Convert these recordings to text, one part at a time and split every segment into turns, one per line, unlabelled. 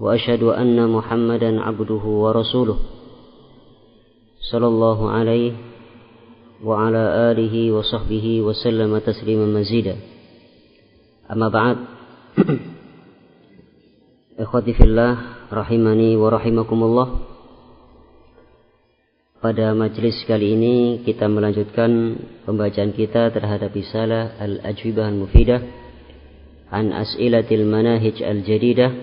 وأشهد أن محمدا عبده ورسوله صلى الله عليه وعلى آله وصحبه وسلم تسليما مزيدا. أما بعد. Ikhwati fillah rahimani wa rahimakumullah. Pada majelis kali ini kita melanjutkan pembacaan kita terhadap risalah Al-Ajwibah Al-Mufidah an As'ilatil Manahij Al-Jadidah,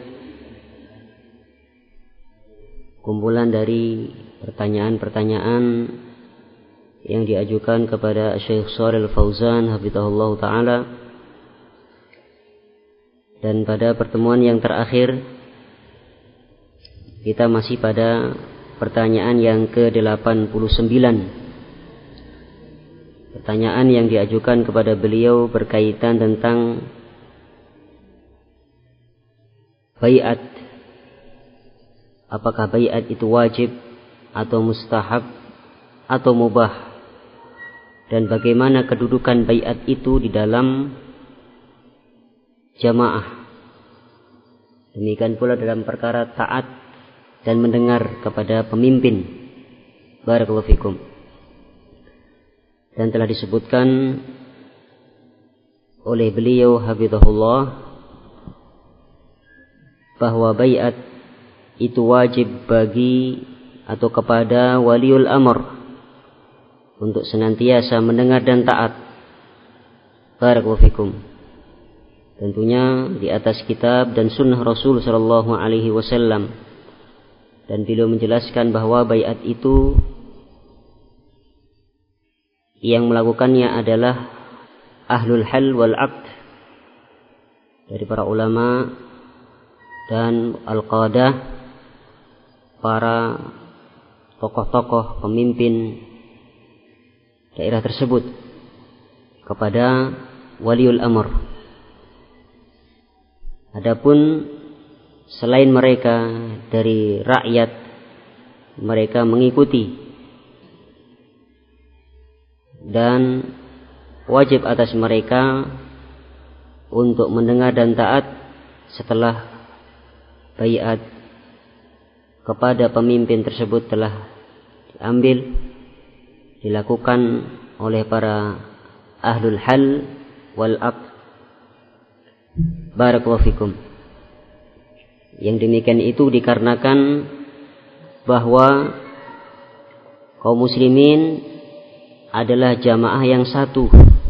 kumpulan dari pertanyaan-pertanyaan yang diajukan kepada Syekh Shalih Al-Fauzan hafizahullah ta'ala. Dan pada pertemuan yang terakhir kita masih pada pertanyaan yang ke-89. Pertanyaan yang diajukan kepada beliau berkaitan tentang bai'at. Apakah bai'at itu wajib atau mustahab atau mubah, dan bagaimana kedudukan bai'at itu di dalam jamaah. Demikian pula dalam perkara taat dan mendengar kepada pemimpin. Barakallahu fikum. Dan telah disebutkan oleh beliau hafizahullah bahwa bai'at itu wajib bagi atau kepada waliul amr untuk senantiasa mendengar dan taat. Barakallahu fikum. Tentunya di atas kitab dan sunnah Rasul sallallahu alaihi wasallam. Dan beliau menjelaskan bahwa bai'at itu yang melakukannya adalah ahlul hal wal aqd dari para ulama dan al-qadah, para tokoh-tokoh pemimpin daerah tersebut kepada waliul amr. Adapun selain mereka dari rakyat, mereka mengikuti dan wajib atas mereka untuk mendengar dan taat setelah bai'at kepada pemimpin tersebut telah diambil, dilakukan oleh para ahlul hal wal aqd. Barakallahu fikum. Yang demikian itu dikarenakan bahwa kaum muslimin adalah jamaah yang satu.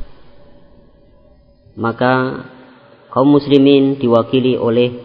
Maka kaum muslimin diwakili oleh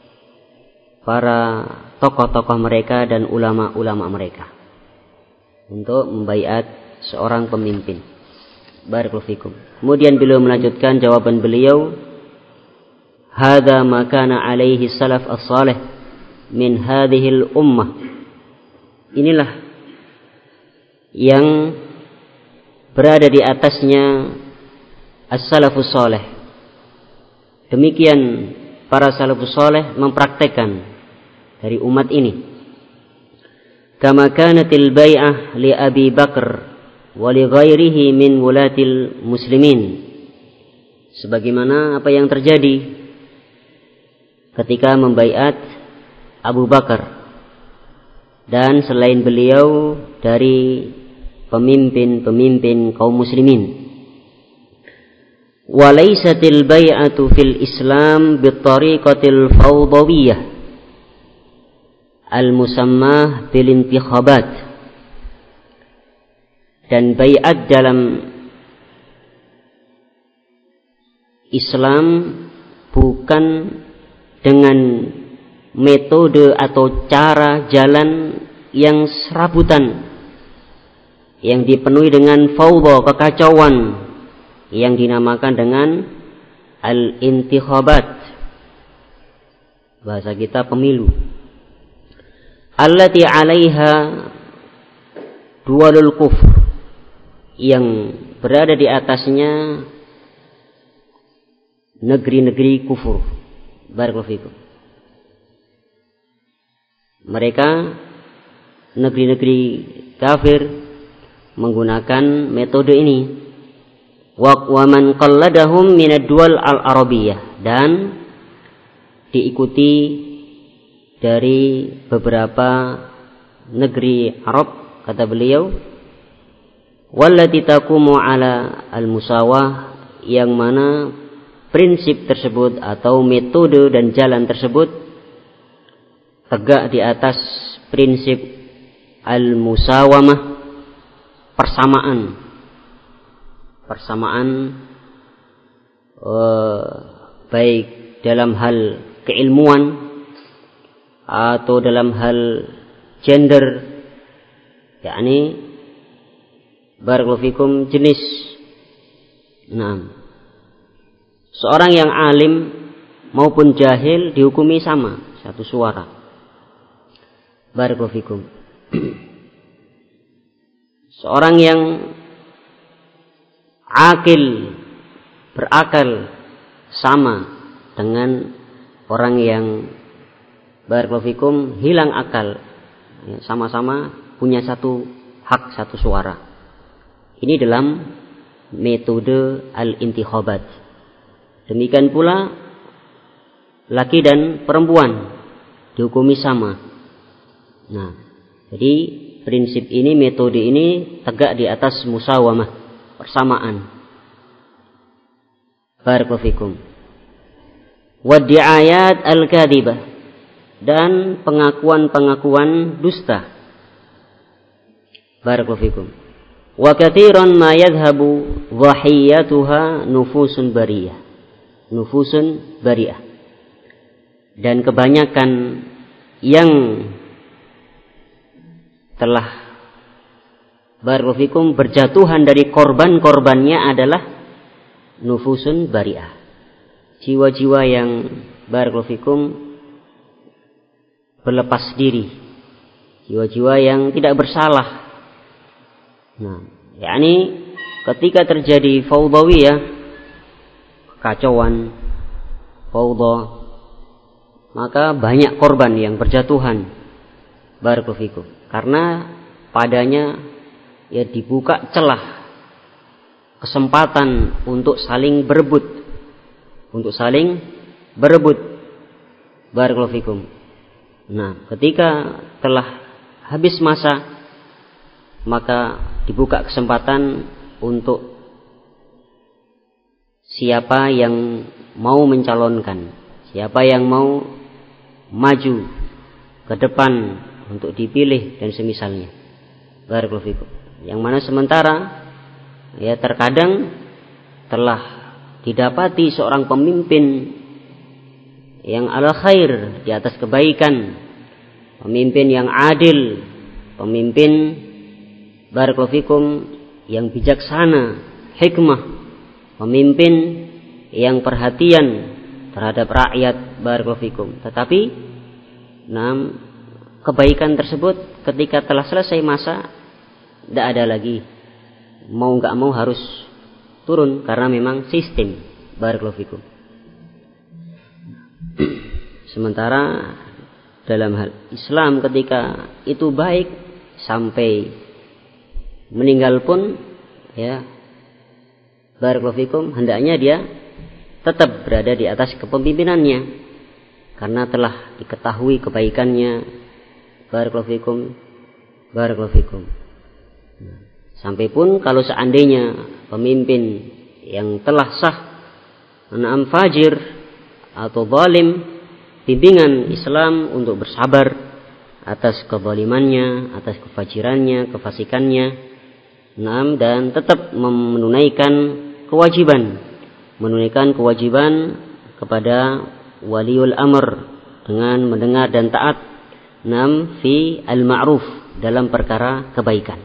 para tokoh-tokoh mereka dan ulama-ulama mereka untuk membaiat seorang pemimpin. Barakallahu fikum. Kemudian beliau melanjutkan jawaban beliau, hadza ma kana alaihi salaf as-salih min hadhil ummah. Inilah yang berada di atasnya as-salafus salih. Demikian para salafus salih mempraktekkan dari umat ini. Kama kanatil bai'ah li Abi Bakar wa li ghairihi min wulatil muslimin. Sebagaimana apa yang terjadi ketika membaiat Abu Bakar dan selain beliau dari pemimpin-pemimpin kaum muslimin. Wa laysatil bai'atu fil Islam bittariqatil fawdawiyyah al-musammah bil intikhabat. Dan bai'at dalam Islam bukan dengan metode atau cara jalan yang serabutan, yang dipenuhi dengan fawdha, kekacauan, yang dinamakan dengan al-intikhabat, bahasa kita pemilu. Allati 'alaiha duwalul kufr, yang berada di atasnya negeri-negeri kufur. Barakallahu fikum. Mereka negeri-negeri kafir menggunakan metode ini. Wa man qalladahum min ad-duwal al-arabiyyah, dan diikuti dari beberapa negeri Arab, kata beliau, wallati taqumu ala al-musawah, yang mana prinsip tersebut atau metode dan jalan tersebut tegak di atas prinsip al-musawamah, persamaan baik dalam hal keilmuan atau dalam hal gender, yakni barakallahu fikum jenis. Nah, seorang yang alim maupun jahil dihukumi sama, satu suara. Barakallahu fikum. Seorang yang akil, berakal, sama dengan orang yang barakallahu fikum hilang akal, sama-sama punya satu hak, satu suara. Ini dalam metode al-intikhabat. Demikian pula laki dan perempuan dihukumi sama. Nah, jadi prinsip ini, metode ini tegak di atas musawamah, persamaan. Barakallahu fikum. Waddi'ayat al-kadhibah, dan pengakuan-pengakuan dusta. Barakallahu fikum. Wa katsiran ma yadhhabu dhahiyatuha nufusun bariyah. Nufusun bariyah. Dan kebanyakan yang telah barakallahu fikum berjatuhan dari korban-korbannya adalah nufusun bari'ah, jiwa-jiwa yang barakallahu fikum berlepas diri, jiwa-jiwa yang tidak bersalah. Nah, yakni ketika terjadi faudawiyah, kekacauan, fauda, maka banyak korban yang berjatuhan, barakallahu fikum, karena padanya ya dibuka celah, kesempatan untuk saling berebut, barakallahu fikum. Nah, ketika telah habis masa, maka dibuka kesempatan untuk siapa yang mau mencalonkan, siapa yang mau maju ke depan untuk dipilih dan semisalnya. Barakallahu fikum. Yang mana sementara ya terkadang telah didapati seorang pemimpin yang ala khair, di atas kebaikan, pemimpin yang adil, pemimpin barakallahu fikum yang bijaksana, hikmah, pemimpin yang perhatian terhadap rakyat, barakallahu fikum. Tetapi kebaikan tersebut ketika telah selesai masa tidak ada lagi, mau nggak mau harus turun karena memang sistem, barakallahu fikum. Sementara dalam hal Islam ketika itu baik sampai meninggal pun ya barakallahu fikum, hendaknya dia tetap berada di atas kepemimpinannya karena telah diketahui kebaikannya, barakallahu fikum. Sampai pun kalau seandainya pemimpin yang telah sah fajir atau zalim, bimbingan Islam untuk bersabar atas kezalimannya, atas kefajirannya, kefasikannya, dan tetap menunaikan kewajiban kepada waliul amr dengan mendengar dan taat fi al-ma'ruf, dalam perkara kebaikan.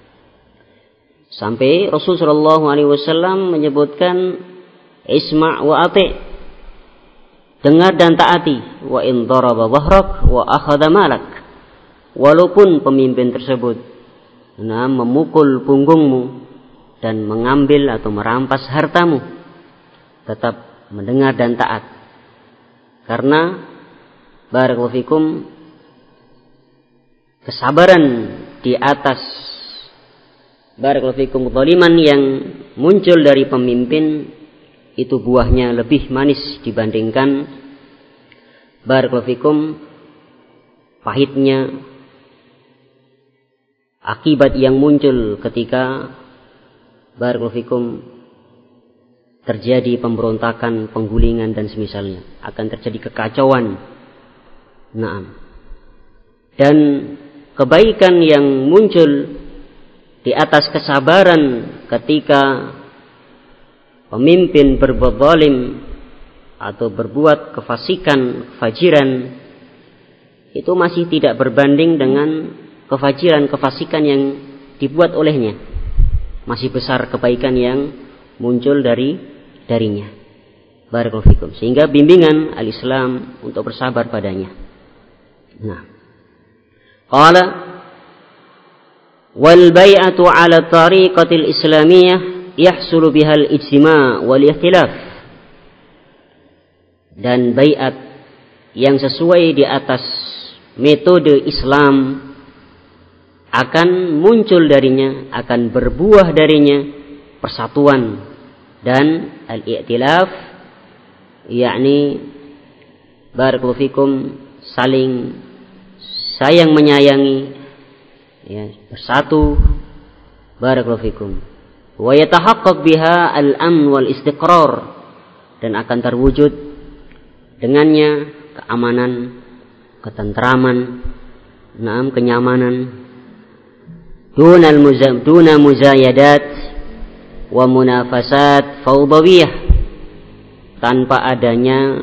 Sampai Rasulullah SAW menyebutkan isma' wa ati', dengar dan taati, wa in daraba dhahrak wa akhadha malak, walaupun pemimpin tersebut memukul punggungmu dan mengambil atau merampas hartamu, tetap mendengar dan taat. Karena barakallahu fikum, kesabaran di atas barakallahu fikum zaliman yang muncul dari pemimpin itu buahnya lebih manis dibandingkan barakallahu fikum pahitnya akibat yang muncul ketika barakallahu fikum terjadi pemberontakan, penggulingan dan semisalnya, akan terjadi kekacauan. Naam. Dan kebaikan yang muncul di atas kesabaran ketika pemimpin berbuat zalim atau berbuat kefasikan, kefajiran, itu masih tidak berbanding dengan kefajiran, kefasikan yang dibuat olehnya. Masih besar kebaikan yang muncul darinya. Barakallahu fikum. Sehingga bimbingan al-Islam untuk bersabar padanya. Nah. Qala wal bai'atu 'ala tariqatil islamiyah yahsulu bihal ijtima' wal ikhtilaf. Dan bai'at yang sesuai di atas metode Islam akan muncul darinya, akan berbuah darinya persatuan dan al-i'tilaf, yakni barakallahu fikum saling sayang menyayangi, ya, bersatu, barakallahu fikum, wa yatahaqqaq biha al-amn wal istiqrar, dan akan terwujud dengannya keamanan, ketentraman, kenyamanan, duna muzayadat wa munafasat fawdawiyah, tanpa adanya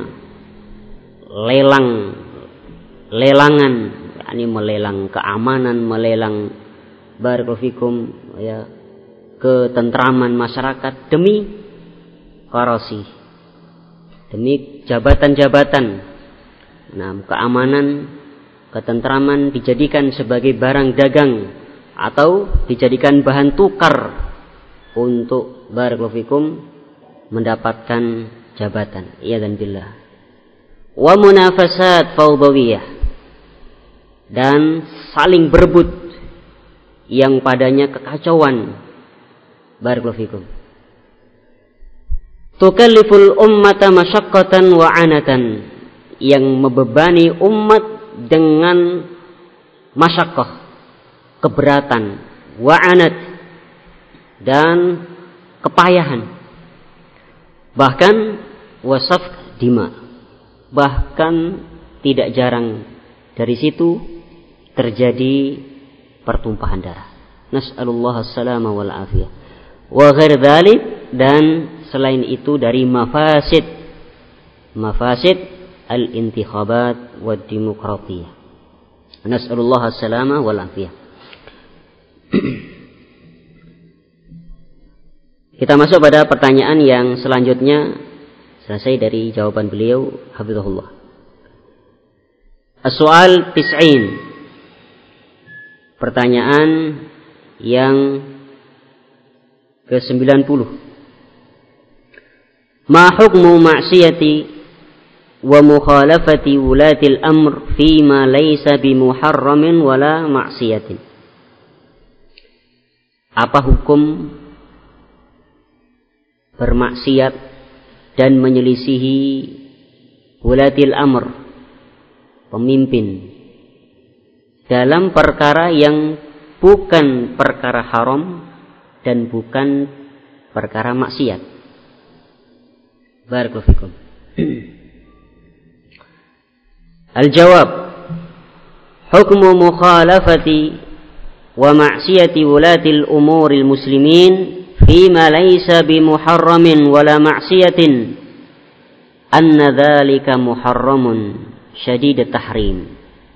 lelangan, yakni melelang keamanan, melelang barakallahu fikum, ya, ketentraman masyarakat demi qarasi, demi jabatan-jabatan. Keamanan, ketentraman dijadikan sebagai barang dagang atau dijadikan bahan tukar untuk barakallahu fikum mendapatkan jabatan. Iyadzan billah. Wa munafasat fawdawiyah, dan saling berebut yang padanya kekacauan. Barakallahu fikum. Tukalliful ummata masyaqqatan wa anatan, yang membebani umat dengan masyaqqah, keberatan, wa'anat, dan kepayahan, bahkan wasaf dima, bahkan tidak jarang dari situ terjadi pertumpahan darah. Nas'alullah as-salama wal afiyah. Wa ghair dzalik, dan selain itu dari mafasid al-intikhabat wa demokratiyah. Nas'alullah as-salama wal afiyah. Kita masuk pada pertanyaan yang selanjutnya, selesai dari jawaban beliau, hafizahullah. As-soal tis'in, pertanyaan yang ke-90. Ma hukmu ma'siyati wa mukhalafati wulatil amr fima laysa bimuharramin wala ma'siyatin. Apa hukum bermaksiat dan menyelisihi wulatil amr, pemimpin, dalam perkara yang bukan perkara haram dan bukan perkara maksiat? Barakallahu fikum. Al-jawab, hukmu mukhalafati wa ma'siyati wulatil umuril muslimin fima laysa bimuharramin wala ma'siyatin anna dzalika muharramun syadid tahrim.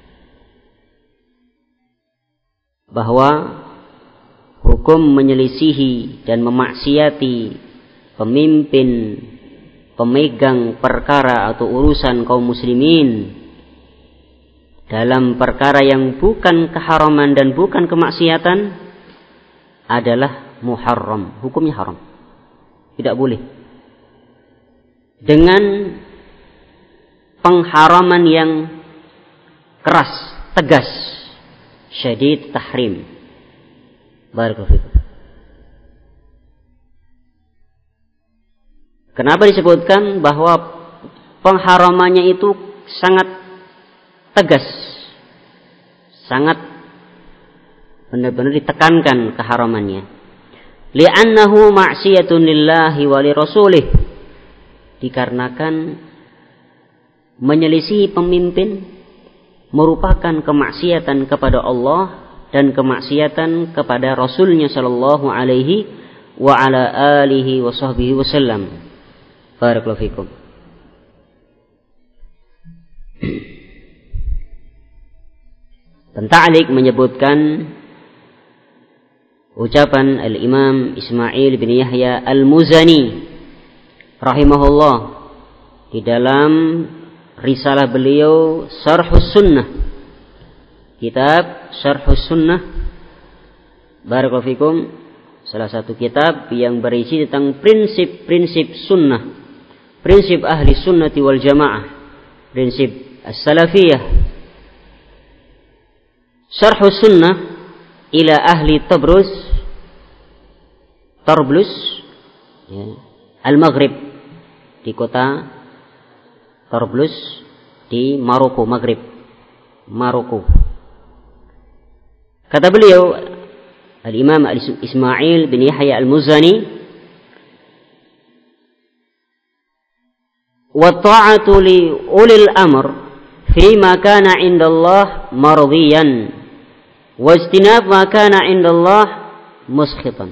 Bahwa hukum menyelisihi dan memaksiati pemimpin, pemegang perkara atau urusan kaum muslimin dalam perkara yang bukan keharaman dan bukan kemaksiatan adalah muharram, hukumnya haram, tidak boleh, dengan pengharaman yang keras, tegas, syadid tahrim. Barakallahu fikum. Kenapa disebutkan bahwa pengharamannya itu sangat tegas, sangat benar-benar ditekankan keharamannya. Li'annahu ma'siyatun lillahi wa li rasulih, dikarenakan menyelisihi pemimpin merupakan kemaksiatan kepada Allah dan kemaksiatan kepada Rasulnya sallallahu alaihi wa ala alihi wa sahbihi wasallam. Barakallahu fikum. Penta'liq menyebutkan ucapan Al-Imam Ismail bin Yahya Al-Muzani rahimahullah di dalam risalah beliau Syarhus Sunnah, kitab Syarhus Sunnah, barakallahu fikum, salah satu kitab yang berisi tentang prinsip-prinsip sunnah, prinsip ahli sunnati wal jamaah, prinsip as-salafiyah. Syarhus Sunnah ila ahli Tarblus ya, Al-Maghrib, di kota Tarblus di Maroko, Maghrib, Maroko. Kata beliau Al-Imam Ismail bin Yahya Al-Muzani, wa ta'atu li ulil amr fi ma kana 'inda Allah mardiyan wa istinab ma kana 'inda Allah muskhitan.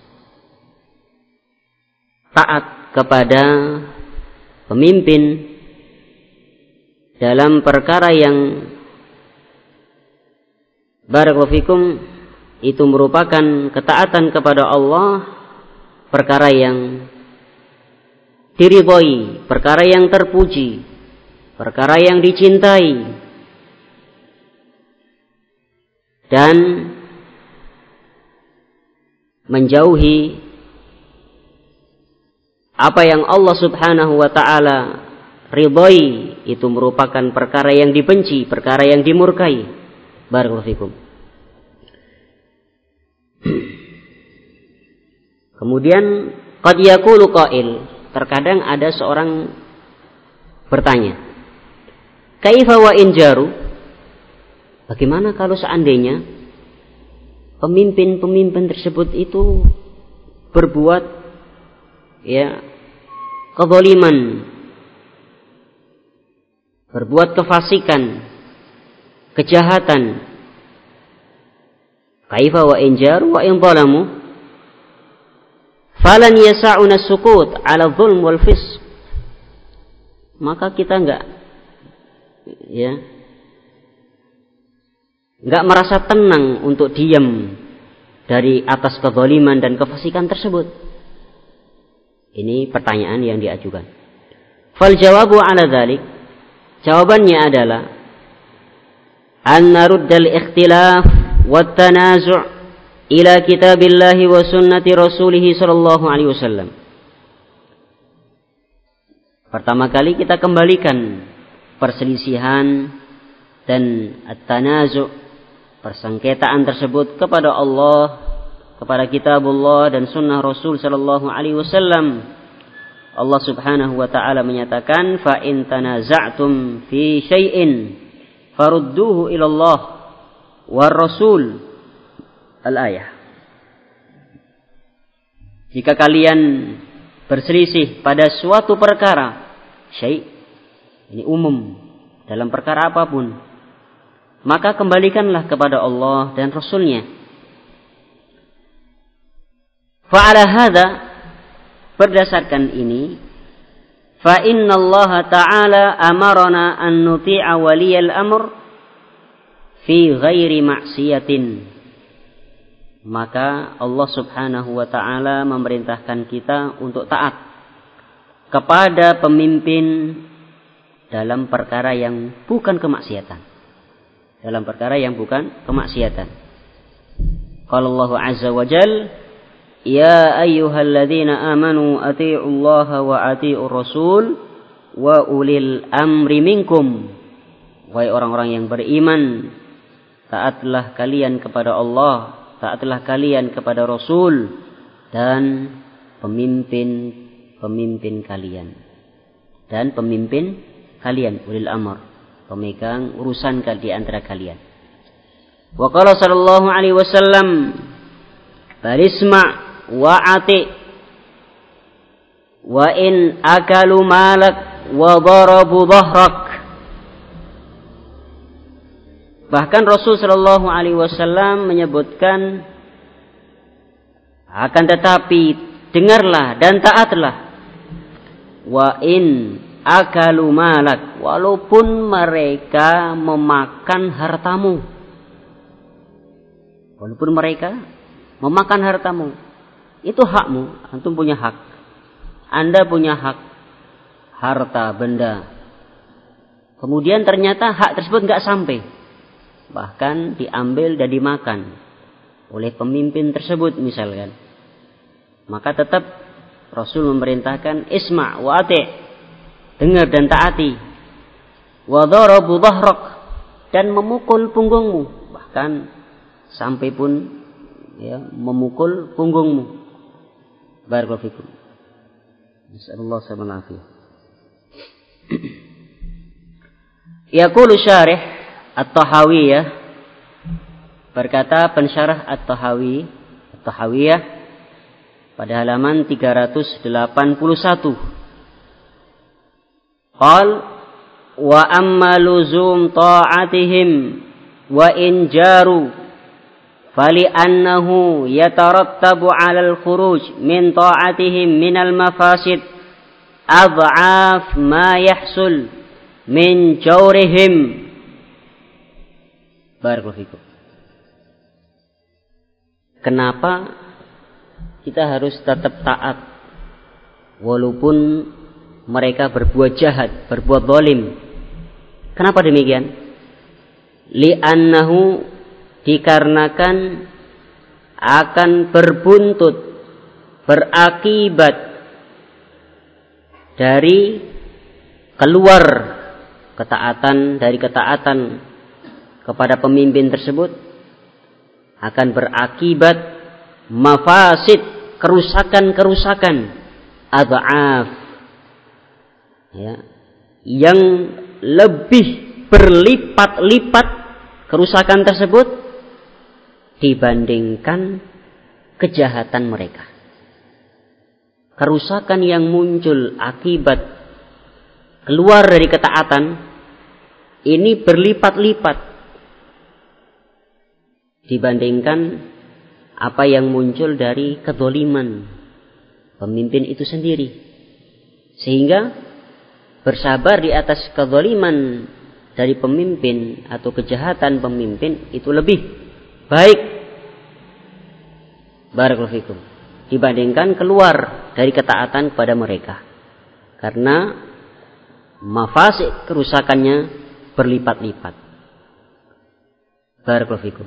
Taat kepada pemimpin dalam perkara yang barakallahu fikum itu merupakan ketaatan kepada Allah, perkara yang diridhai, perkara yang terpuji, perkara yang dicintai, dan menjauhi apa yang Allah subhanahu wa ta'ala ridhai, itu merupakan perkara yang dibenci, perkara yang dimurkai. Barakallahu fikum. Kemudian qad yaqulu qail, terkadang ada seorang bertanya, kaifa wa in jaru, bagaimana kalau seandainya pemimpin-pemimpin tersebut itu berbuat ya kezaliman, berbuat kefasikan, kejahatan. Kaifa wa in jaru wa in zalamu falan yasa'una sukut ala zulm wal fisq. Maka kita enggak merasa tenang untuk diam dari atas kezaliman dan kefasikan tersebut. Ini pertanyaan yang diajukan. Fal jawabu ala dzalik, jawabannya adalah an naruddal ikhtilaf wat tanazu' ila kitabillahi wa sunnati rasulih sallallahu alaihi wasallam. Pertama kali kita kembalikan perselisihan dan at-tanazu', persengketaan tersebut kepada Allah, kepada kitabullah dan sunnah Rasul sallallahu alaihi wasallam. Allah subhanahu wa ta'ala menyatakan, fa in tanaza'tum fi syai'in farudduhu ila Allah war Rasul. Al-ayah. Jika kalian berselisih pada suatu perkara, syai', ini umum dalam perkara apapun, maka kembalikanlah kepada Allah dan Rasulnya. Fa'ala hadha, berdasarkan ini, fa inna Allah ta'ala amarana an nuti'a waliyal amr fi ghairi maksiatin. Maka Allah subhanahu wa ta'ala memerintahkan kita untuk taat kepada pemimpin dalam perkara yang bukan kemaksiatan. Dalam perkara yang bukan kemaksiatan. Qala Allah azza wa jal, ya ayyuhalladzina amanu ati'ullaha wa ati'ur rasul wa ulil amri minkum. Wahai orang-orang yang beriman, taatlah kalian kepada Allah, taatlah kalian kepada Rasul dan pemimpin kalian. Dan pemimpin kalian, ulil amr, pemegang urusan di antara kalian. Wa qala sallallahu alaihi wasallam, "Barisma wa ati wa in akalu malak wa darabu dhahrak." Bahkan Rasul sallallahu alaihi wasallam menyebutkan, akan tetapi dengarlah dan taatlah, wa in akalu malak, walaupun mereka memakan hartamu. Walaupun mereka memakan hartamu, itu hakmu, antum punya hak. Anda punya hak harta benda. Kemudian ternyata hak tersebut enggak sampai, bahkan diambil dan dimakan oleh pemimpin tersebut misalkan, maka tetap Rasul memerintahkan isma' wa ati', dengar dan taati, wa darabu dhahrak, dan memukul punggungmu, bahkan sampai pun ya memukul punggungmu. Barakallahu fikum. Nasallallahu alaihi wasallam. Yaqulu syarih At-Tahawiyah, berkata pensyarah At-Tahawiyah pada halaman 381. Qal wa amma luzum ta'atihim wa in jaru fali annahu yatarattabu 'alal khuruj min ta'atihim minal mafasid ad'af ma yahsul min jawrihim. Barakallahu fikum. Kenapa kita harus tetap taat walaupun mereka berbuat jahat, berbuat zalim? Kenapa demikian? Li'annahu, dikarenakan akan berbuntut, berakibat dari keluar dari ketaatan kepada pemimpin tersebut, akan berakibat mafasid, kerusakan-kerusakan, adhaf, ya, yang lebih berlipat-lipat kerusakan tersebut dibandingkan kejahatan mereka. Kerusakan yang muncul akibat keluar dari ketaatan ini berlipat-lipat dibandingkan apa yang muncul dari kezaliman pemimpin itu sendiri. Sehingga bersabar di atas kezaliman dari pemimpin atau kejahatan pemimpin itu lebih baik, barakallahu fikum, dibandingkan keluar dari ketaatan kepada mereka, karena mafasid kerusakannya berlipat-lipat. Barakallahu fikum.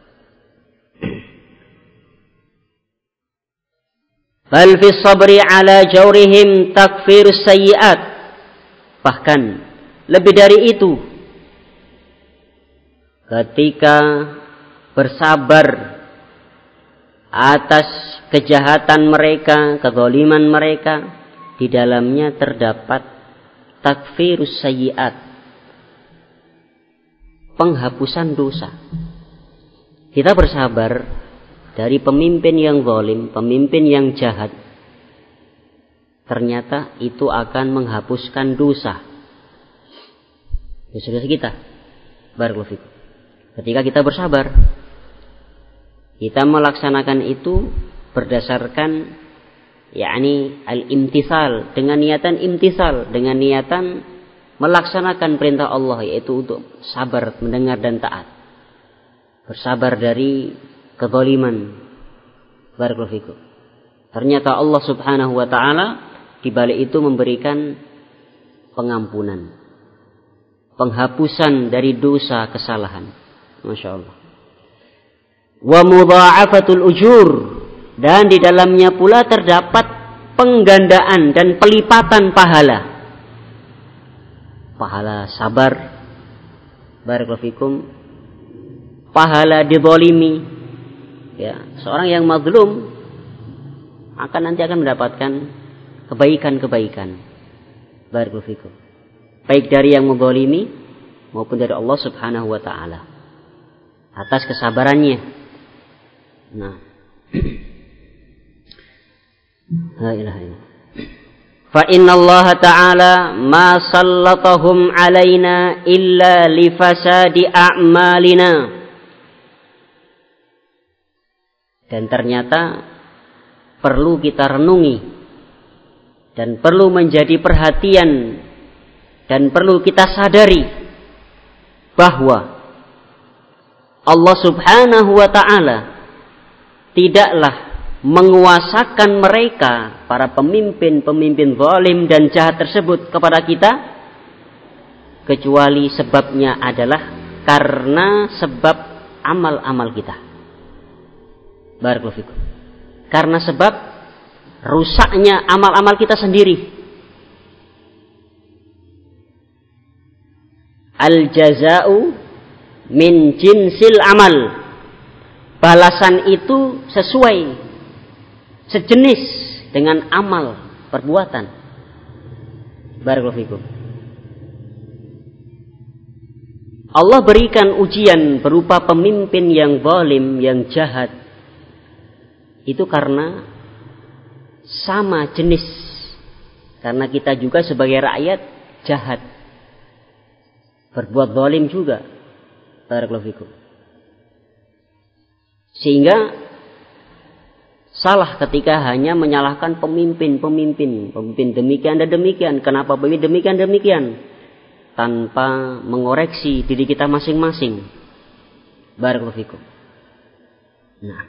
Bal fi sabri ala jawrihim takfir sayyi'at. Bahkan lebih dari itu, ketika bersabar atas kejahatan mereka, kezaliman mereka, di dalamnya terdapat takfirus sayyi'at, penghapusan dosa. Kita bersabar dari pemimpin yang zalim, pemimpin yang jahat, ternyata itu akan menghapuskan dosa kita. Barakallahu fikum. Ketika kita bersabar, kita melaksanakan itu berdasarkan yakni al-imtithal, dengan niatan imtithal, dengan niatan melaksanakan perintah Allah, yaitu untuk sabar, mendengar dan taat. Bersabar dari kezaliman. Barakallahu fikum. Ternyata Allah Subhanahu wa taala di balik itu memberikan pengampunan, penghapusan dari dosa kesalahan. Masya Allah. Wa mudha'afatul ujur, dan di dalamnya pula terdapat penggandaan dan pelipatan pahala. Pahala sabar, barakallahu fikum, pahala dizalimi. Ya, seorang yang mazlum nanti akan mendapatkan kebaikan-kebaikan. Barakallahu fikum. Baik dari yang menzalimi maupun dari Allah Subhanahu wa taala. atas kesabarannya. Nah, la ilaha illallah. Fa innallaha ta'ala ma sallatahum alaina illa li fasadi a'malina. Dan ternyata perlu kita renungi dan perlu menjadi perhatian dan perlu kita sadari bahwa Allah Subhanahu wa ta'ala tidaklah menguasakan mereka, para pemimpin-pemimpin zalim dan jahat tersebut kepada kita, kecuali sebabnya adalah karena sebab amal-amal kita. Barakallahu fikum. Karena sebab rusaknya amal-amal kita sendiri. Al-jaza'u min jinsil amal. Balasan itu sesuai, sejenis dengan amal perbuatan. Barakallahu fikum. Allah berikan ujian berupa pemimpin yang zalim, yang jahat. Itu karena sama jenis. Karena kita juga sebagai rakyat jahat, berbuat zalim juga. Barakallahu fikum. Sehingga salah ketika hanya menyalahkan pemimpin demikian dan demikian. Kenapa pemimpin demikian? Tanpa mengoreksi diri kita masing-masing. Barakallahu fikum. Nah,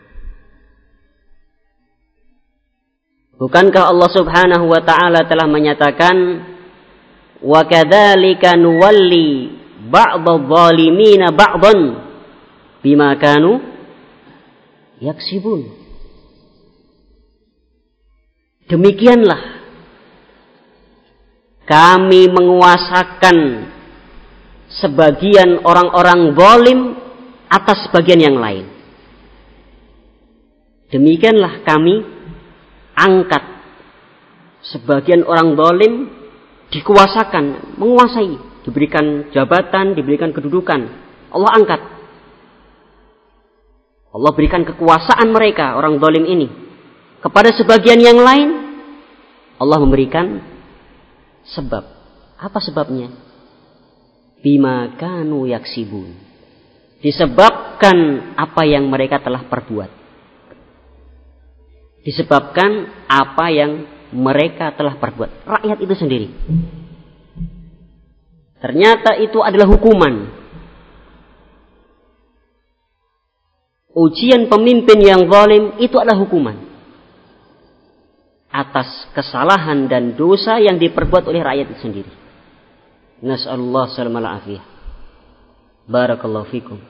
bukankah Allah Subhanahu wa ta'ala telah menyatakan, wa kadzalika nuwalli ba'dadh dhalimina ba'dhan bima kanu yaksibun. Demikianlah kami menguasakan sebagian orang-orang zalim atas sebagian yang lain. Demikianlah kami angkat sebagian orang zalim, dikuasakan, menguasai, diberikan jabatan, diberikan kedudukan. Allah angkat. Allah berikan kekuasaan mereka, orang zalim ini. Kepada sebagian yang lain, Allah memberikan sebab. Apa sebabnya? Bima kanu yaksibun. Disebabkan apa yang mereka telah perbuat. Disebabkan apa yang mereka telah perbuat. Rakyat itu sendiri. Ternyata itu adalah hukuman. Ujian pemimpin yang zalim itu adalah hukuman atas kesalahan dan dosa yang diperbuat oleh rakyat itu sendiri. Nas'alullah salamal afiyah. Barakallahu fikum.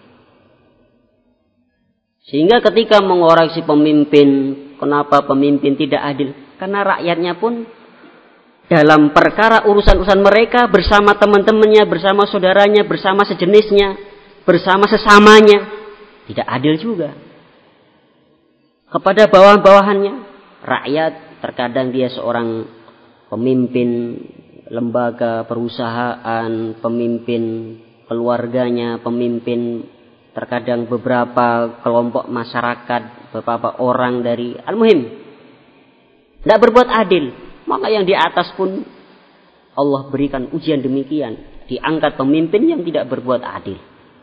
Sehingga ketika mengoreksi pemimpin, kenapa pemimpin tidak adil? Karena rakyatnya pun dalam perkara urusan-urusan mereka bersama teman-temannya, bersama saudaranya, bersama sejenisnya, bersama sesamanya, tidak adil juga. Kepada bawah-bawahannya, rakyat terkadang dia seorang pemimpin lembaga perusahaan, pemimpin keluarganya, pemimpin terkadang beberapa kelompok masyarakat, beberapa orang dari al-muhim. Tidak berbuat adil. Maka yang di atas pun Allah berikan ujian demikian. Diangkat pemimpin yang tidak berbuat adil.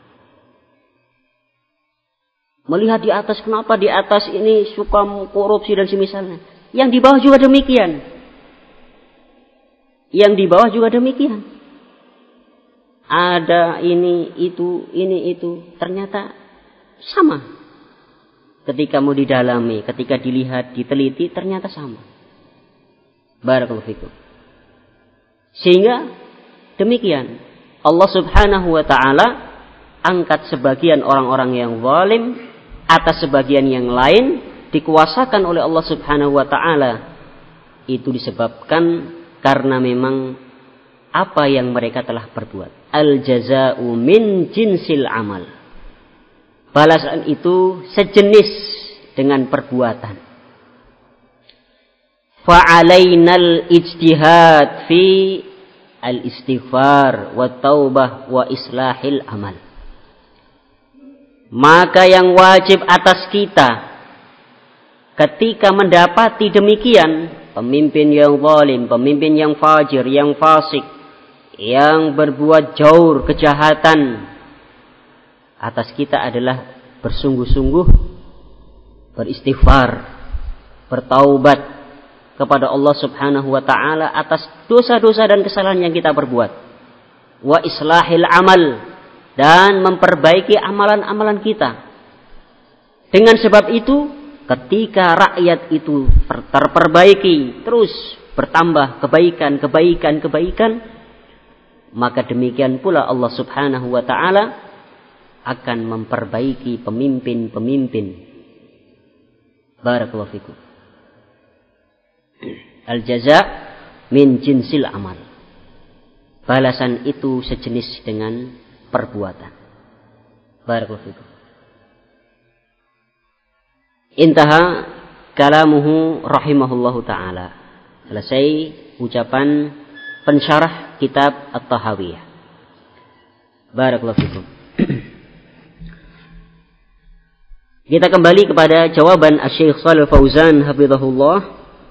Melihat di atas, kenapa di atas ini suka korupsi dan semisalnya. Yang di bawah juga demikian. Yang di bawah juga demikian. Ada ini, itu. Ternyata sama. Ketika mau didalami, ketika dilihat, diteliti, ternyata sama. Barakallahu fikum. Sehingga demikian. Allah Subhanahu wa ta'ala angkat sebagian orang-orang yang zalim atas sebagian yang lain, dikuasakan oleh Allah Subhanahu wa ta'ala. Itu disebabkan karena memang apa yang mereka telah perbuat. Al-jaza'u min jinsil amal. Balasan itu sejenis dengan perbuatan. Fa'alainal ijtihad fi al-istighfar wa taubah wa islahil amal. Maka yang wajib atas kita ketika mendapati demikian, pemimpin yang zalim, pemimpin yang fajir, yang fasik, yang berbuat jaur, kejahatan, atas kita adalah bersungguh-sungguh beristighfar, bertaubat kepada Allah Subhanahu wa taala atas dosa-dosa dan kesalahan yang kita perbuat. Wa islahil amal, dan memperbaiki amalan-amalan kita. Dengan sebab itu, ketika rakyat itu terperbaiki, terus bertambah kebaikan, maka demikian pula Allah Subhanahu wa taala akan memperbaiki pemimpin-pemimpin. Barakallahu fikum. Al-jaza min jinsil amal. Balasan itu sejenis dengan perbuatan. Barakallahu fikum. Intaha kalamuhu rahimahullahu ta'ala. Selesai ucapan pensyarah kitab At-Tahawiyah. Barakallahu fikum. Kita kembali kepada jawaban Asy-Syaikh Shalih Fauzan hafizahullah.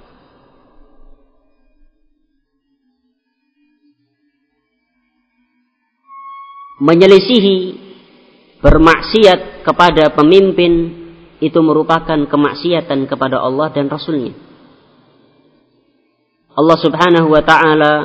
Menyelisihi, bermaksiat kepada pemimpin itu merupakan kemaksiatan kepada Allah dan Rasulnya. Allah Subhanahu wa ta'ala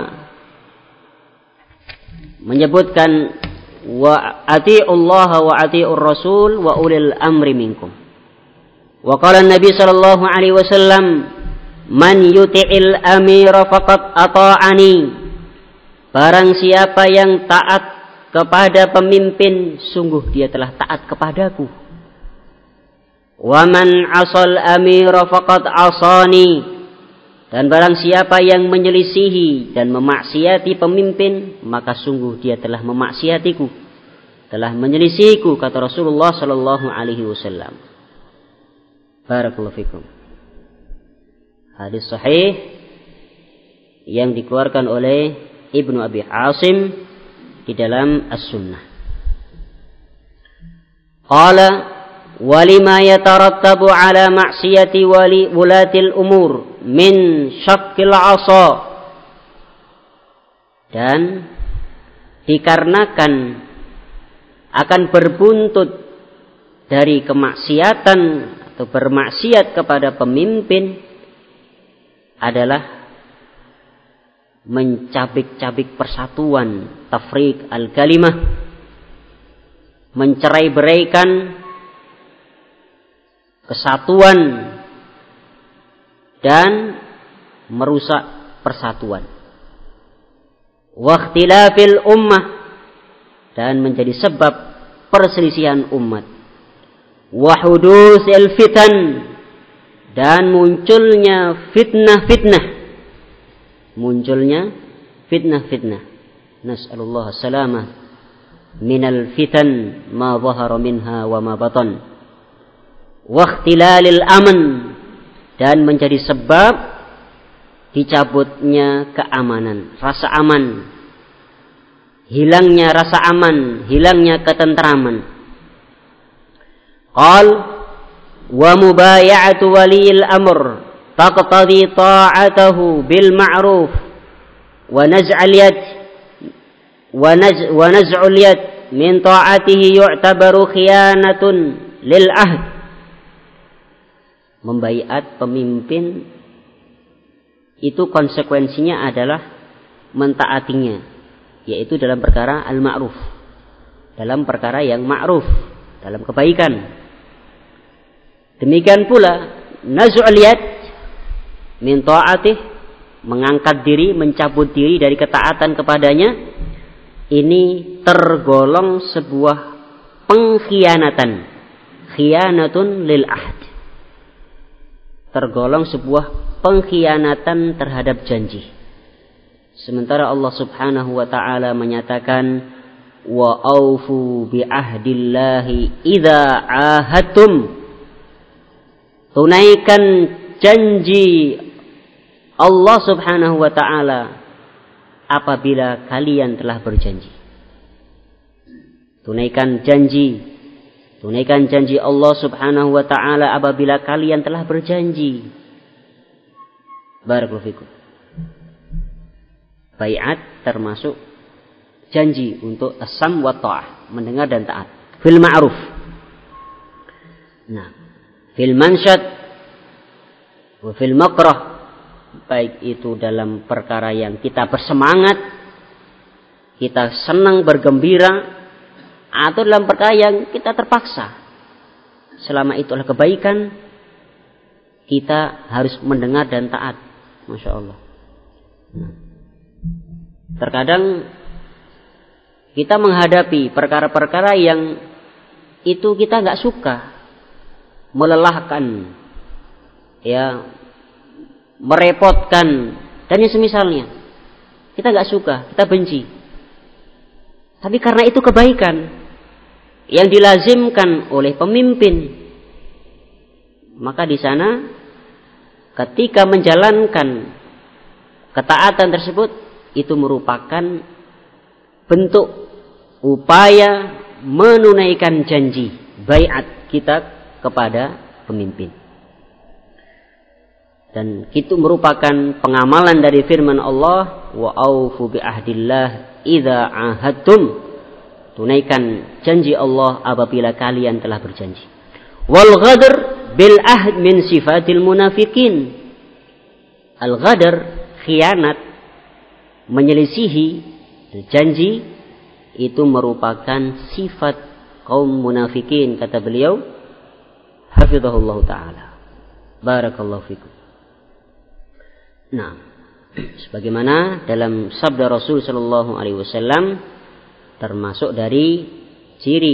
menyebutkan wa ati'ullaha wa ati'ur rasul wa ulil amri minkum. Wa qala Nabi sallallahu alaihi wasallam, man yuti'il amira faqad ata'ani. Barang siapa yang taat kepada pemimpin, sungguh dia telah taat kepadaku. Wa man 'asal amira faqad 'asani. Dan barang siapa yang menyelisihi dan memaksiati pemimpin, maka sungguh dia telah memaksiatiku, telah menyelisihiku, kata Rasulullah sallallahu alaihi wasallam. Barakallahu fikum. Hadis sahih yang dikeluarkan oleh Ibnu Abi Asim di dalam As-Sunnah. Qala walima yatarattabu ala ma'siyati wulatil umur min syaqqil 'asa. Dan dikarenakan akan berbuntut dari kemaksiatan atau bermaksiat kepada pemimpin adalah mencabik-cabik persatuan, tafriq al-kalimah, mencerai-beraikan kesatuan dan merusak persatuan. Wa ikhtilafil ummah, dan menjadi sebab perselisihan umat. Wa hudusil fitan, dan munculnya fitnah-fitnah. Munculnya fitnah-fitnah. Nas'alullah salamah minal fitan ma zahara minha wa ma batan. Wa ikhtilalil aman, dan menjadi sebab dicabutnya keamanan, rasa aman, hilangnya rasa aman, hilangnya ketenteraman. Qal wa mubaya'atu waliyil amr taqtadi ta'atahu bil ma'ruf wa naz'al yad wa naz'ul yad min ta'atihi yu'tabaru khiyanatun lil ahd. Membaiat pemimpin itu konsekuensinya adalah mentaatinya, yaitu dalam perkara al-ma'ruf, dalam perkara yang ma'ruf, dalam kebaikan. Demikian pula naz'ul yad min ta'atih, mengangkat diri, mencabut diri dari ketaatan kepadanya, ini tergolong sebuah pengkhianatan, khianatun lil ahd, tergolong sebuah pengkhianatan terhadap janji. Sementara Allah Subhanahu wa ta'ala menyatakan wa aufu bi ahdillahi idza ahadtum. Tunaikan janji Allah Subhanahu wa ta'ala apabila kalian telah berjanji. Tunaikan janji Tunaikan janji Allah subhanahu wa ta'ala apabila kalian telah berjanji. Barakallahu fikum. Bai'at termasuk janji untuk as-sam wa ta'ah, mendengar dan taat. Fil ma'ruf. Nah, fil mansyad wa fil makrah, baik itu dalam perkara yang kita bersemangat, kita senang bergembira, atau dalam perkara yang kita terpaksa. Selama itu adalah kebaikan, kita harus mendengar dan taat. Masya Allah. Nah, terkadang kita menghadapi perkara-perkara yang itu kita nggak suka, melelahkan, ya, merepotkan, dan yang semisalnya. Kita nggak suka, kita benci. Tapi karena itu kebaikan yang dilazimkan oleh pemimpin, maka di sana ketika menjalankan ketaatan tersebut, itu merupakan bentuk upaya menunaikan janji baiat kita kepada pemimpin. Dan itu merupakan pengamalan dari firman Allah, wa aufu bi ahdillah idza ahadtum. Tunaikan janji Allah apabila kalian telah berjanji. Wal ghadr bil ahd min sifatil munafikin. Al ghadr, khianat, menyelisihi janji, itu merupakan sifat kaum munafikin, kata beliau hafizahullah taala. Barakallahu fikum. Nah, sebagaimana dalam sabda Rasul sallallahu alaihi wasallam, termasuk dari ciri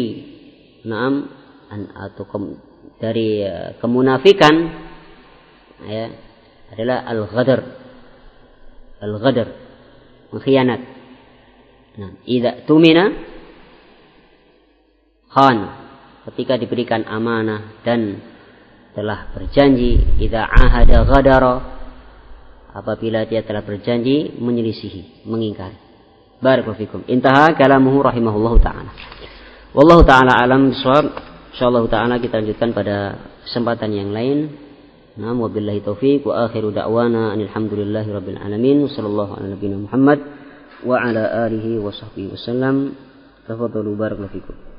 dari kemunafikan, ya, adalah al-ghadr. Al-ghadr, mengkhianat. Nah, idza tumina khan, ketika diberikan amanah dan telah berjanji, idza ahada ghadara, apabila dia telah berjanji menyelisihi, mengingkari. Barakallahu fikum. Intaha kalamuhu rahimahullahu ta'ala. Wallahu ta'ala alam bisawab. Insyaallah ta'ala kita lanjutkan pada kesempatan yang lain. Naam, wabillahi taufiq wa akhiru da'wana alhamdulillahi rabbil alamin. Wassallallahu ala nabiyina Muhammad wa ala alihi wa sahbihi wasallam. Tafadhalu, barakallahu fikum.